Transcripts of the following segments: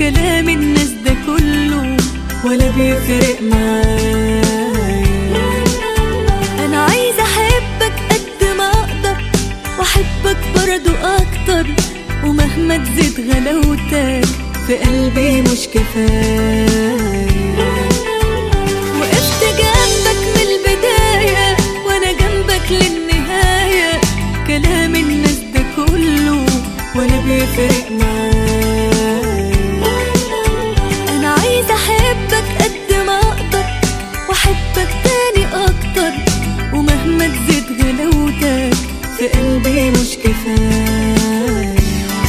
كلام الناس ده كله ولا بيفرق معايا. انا عايزة احبك قد ما اقدر واحبك برضو اكتر، ومهما تزيد غلاوتك في قلبي مش كفاية. وقفت جنبك من البداية وانا جنبك للنهاية، كلام الناس ده كله ولا بيفرق معايا. انا عايزة احبك قد ما اقدر واحبك تاني اكتر، ومهما تزيد غلاوتك في قلبي مش كفاية.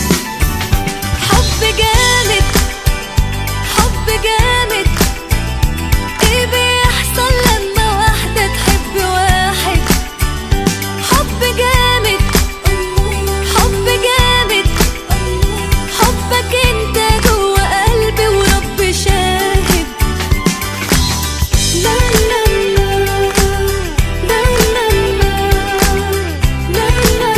حب جامد حب جامد، ايه بيحصل لما واحدة تحب واحد؟ حب جامد حب جامد، حبك انت جوا قلبي ورب شاهد. لا لا لا لا لا لا لا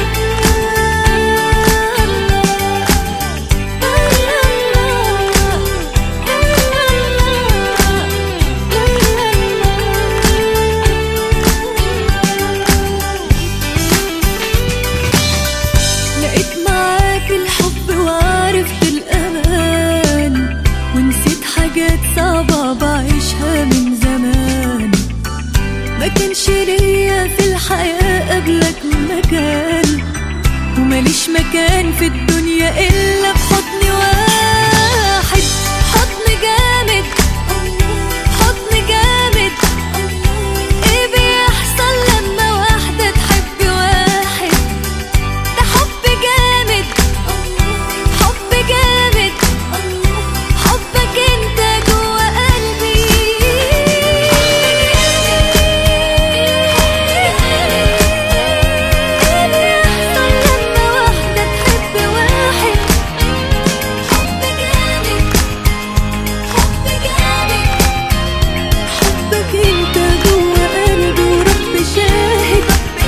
لقيت معاك الحب وعرفت الأمان، ونسيت حاجات صعبة بعيشها من زمان. ما كانش ليا في الحياة قبلك مكان، وماليش مكان في الدنيا إلا في حضن واحد. حضن جامد حضن جامد، ايه بيحصل لما واحدة تحب واحد؟ ده حب جامد حب جامد، حبك انت جوا قلبي. ايه بيحصل لما واحدة تحب واحد؟ حب جامد حب جامد، حبك انت جوا قلبي ورب شاهد.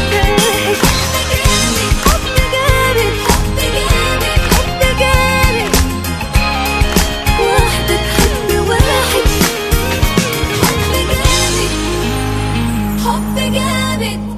حب جامد حب جامد حب جامد، واحدة تحب واحد. حب جامد حب جامد.